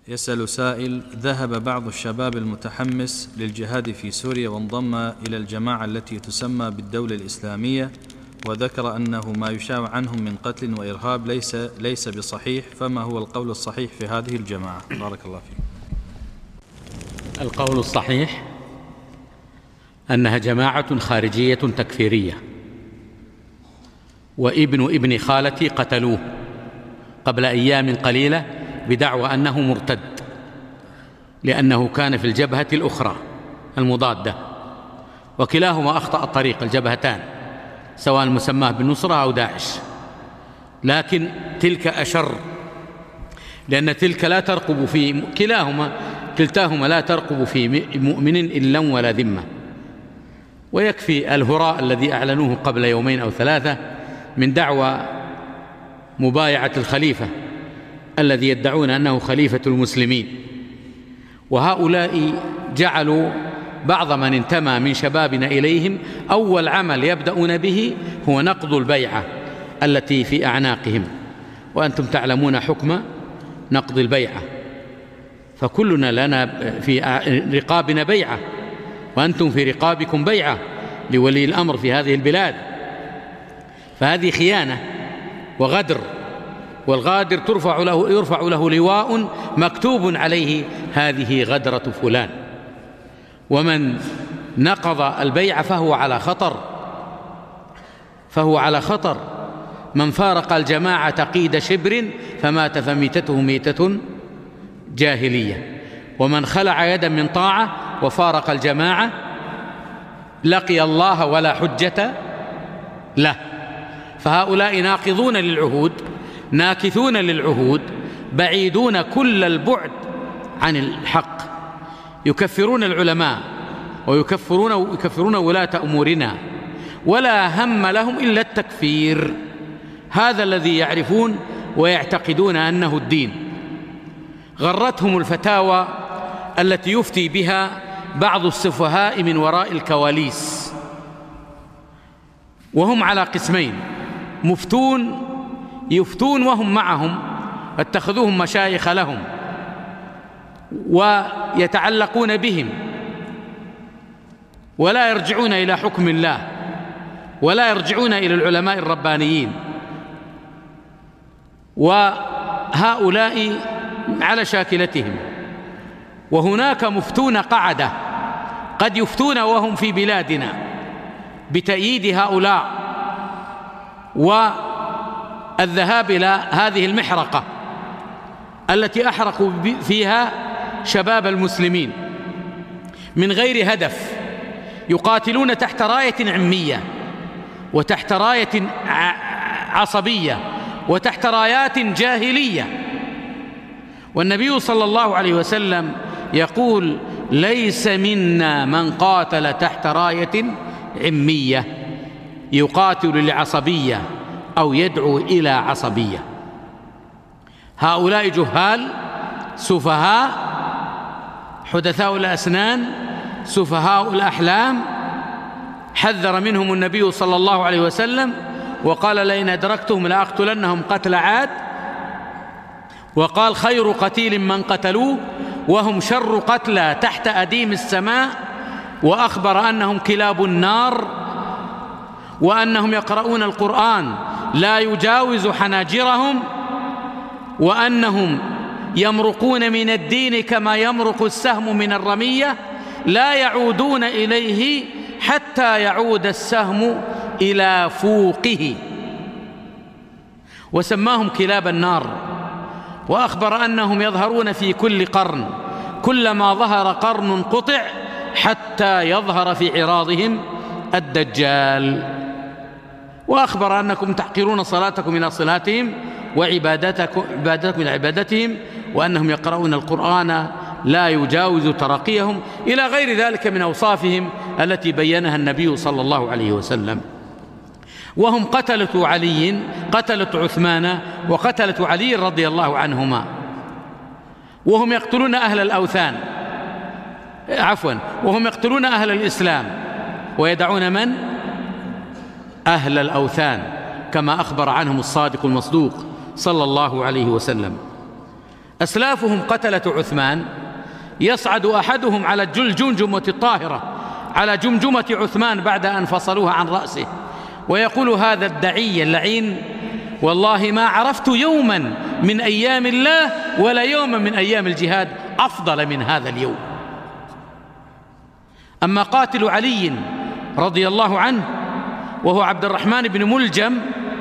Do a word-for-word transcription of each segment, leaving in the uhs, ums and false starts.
يسأل سائل: ذهب بعض الشباب المتحمس للجهاد في سوريا وانضم إلى الجماعة التي تسمى بالدولة الإسلامية، وذكر أنه ما يشاع عنهم من قتل وإرهاب ليس, ليس بصحيح، فما هو القول الصحيح في هذه الجماعة؟ بارك الله فيك. القول الصحيح أنها جماعة خارجية تكفيرية، وابن ابن خالتي قتلوه قبل أيام قليلة بدعوى أنه مرتد، لأنه كان في الجبهة الأخرى المضادة، وكلاهما أخطأ الطريق، الجبهتان سواء مسماه بالنصرة أو داعش، لكن تلك أشر، لأن تلك لا ترقب في كلاهما كلتاهما لا ترقب في مؤمن إلا ولا ذمة. ويكفي الهراء الذي أعلنوه قبل يومين أو ثلاثة من دعوى مبايعة الخليفة الذي يدعون أنه خليفة المسلمين، وهؤلاء جعلوا بعض من انتمى من شبابنا إليهم أول عمل يبدأون به هو نقض البيعة التي في أعناقهم، وأنتم تعلمون حكم نقض البيعة، فكلنا لنا في رقابنا بيعة، وأنتم في رقابكم بيعة لولي الأمر في هذه البلاد، فهذه خيانة وغدر، والغادر ترفع له يرفع له لواء مكتوب عليه هذه غدرة فلان، ومن نقض البيعة فهو على خطر فهو على خطر من فارق الجماعة قيد شبر فمات فميتته ميتة جاهلية، ومن خلع يدا من طاعة وفارق الجماعة لقي الله ولا حجة له. فهؤلاء ناقضون للعهود، ناكثون للعهود، بعيدون كل البعد عن الحق، يكفرون العلماء ويكفرون ويكفرون ولاة أمورنا، ولا هم لهم إلا التكفير، هذا الذي يعرفون ويعتقدون أنه الدين. غرتهم الفتاوى التي يفتي بها بعض السفهاء من وراء الكواليس، وهم على قسمين: مفتون يفتون وهم معهم، اتخذوهم مشايخ لهم ويتعلقون بهم ولا يرجعون إلى حكم الله ولا يرجعون إلى العلماء الربانيين، وهؤلاء على شاكلتهم. وهناك مفتون قعدة قد يفتون وهم في بلادنا بتأييد هؤلاء والذهاب إلى هذه المحرقة التي أحرقوا فيها شباب المسلمين من غير هدف، يقاتلون تحت راية عمية وتحت راية عصبية وتحت رايات جاهلية. والنبي صلى الله عليه وسلم يقول: ليس منا من قاتل تحت راية عمية يقاتل لعصبية أو يدعو إلى عصبية. هؤلاء جهال سفهاء حدثاء الأسنان سفهاء الأحلام، حذر منهم النبي صلى الله عليه وسلم وقال: لئن أدركتهم لأقتلنهم قتل عاد، وقال: خير قتيل من قتلوه وهم شر قتلى تحت أديم السماء، وأخبر أنهم كلاب النار، وأنهم يقرؤون القرآن لا يجاوز حناجرهم، وأنهم يمرقون من الدين كما يمرق السهم من الرمية، لا يعودون إليه حتى يعود السهم إلى فوقه، وسماهم كلاب النار. وأخبر أنهم يظهرون في كل قرن، كلما ظهر قرن قطع حتى يظهر في عراضهم الدجال. وأخبر أنكم تحقرون صلاتكم إلى صلاتهم وعبادتكم عبادتكم إلى عبادتهم، وأنهم يقرؤون القرآن لا يجاوز تراقيهم، إلى غير ذلك من أوصافهم التي بينها النبي صلى الله عليه وسلم. وهم قتلة علي، قتلة عثمان وقتلة علي رضي الله عنهما، وهم يقتلون أهل الأوثان عفوا وهم يقتلون أهل الإسلام ويدعون من؟ أهل الأوثان، كما أخبر عنهم الصادق المصدوق صلى الله عليه وسلم. أسلافهم قتلة عثمان، يصعد أحدهم على الجمجمة الطاهرة على جمجمة عثمان بعد أن فصلوها عن رأسه ويقول هذا الدعي اللعين: والله ما عرفت يوما من أيام الله ولا يوما من أيام الجهاد أفضل من هذا اليوم. أما قاتل علي رضي الله عنه وهو عبد الرحمن بن ملجم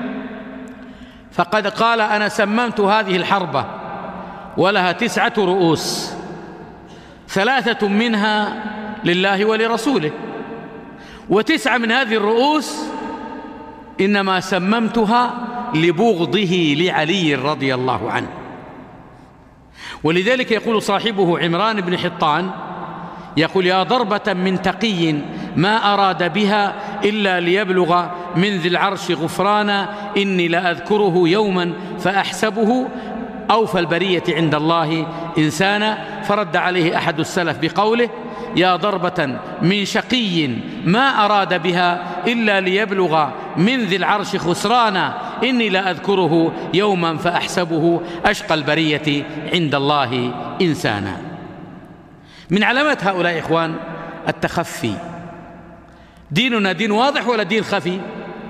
فقد قال: أنا سممت هذه الحرب ولها تسعة رؤوس، ثلاثة منها لله ولرسوله، وتسعة من هذه الرؤوس إنما سممتها لبغضه لعلي رضي الله عنه. ولذلك يقول صاحبه عمران بن حطان، يقول: يا ضربة من تقي ما أراد بها إلا ليبلغ من ذي العرش غفرانا، إني لأذكره يوما فأحسبه أوفى البرية عند الله إنسانا. فرد عليه أحد السلف بقوله: يا ضربة من شقي ما أراد بها إلا ليبلغ من ذي العرش خسرانا، إني لأذكره يوما فأحسبه أشقى البرية عند الله إنسانا. من علامات هؤلاء إخوان التخفي. ديننا دين واضح ولا دين خفي؟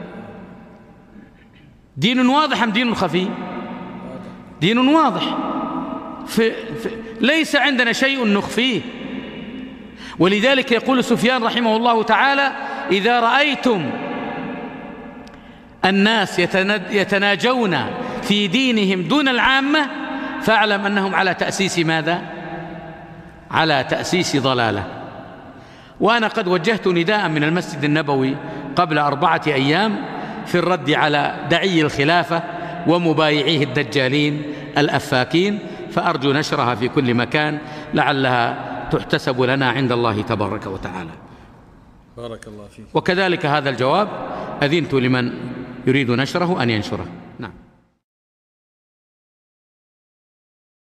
دين واضح أم دين خفي؟ دين واضح، في في ليس عندنا شيء نخفيه. ولذلك يقول سفيان رحمه الله تعالى: إذا رأيتم الناس يتناجون في دينهم دون العامة فاعلم أنهم على تأسيس ماذا؟ على تأسيس ضلالة. وأنا قد وجهت نداء من المسجد النبوي قبل أربعة أيام في الرد على دعي الخلافة ومبايعيه الدجالين الأفاكين، فأرجو نشرها في كل مكان لعلها تحتسب لنا عند الله تبارك وتعالى. بارك الله فيك. وكذلك هذا الجواب أذنت لمن يريد نشره أن ينشره. نعم.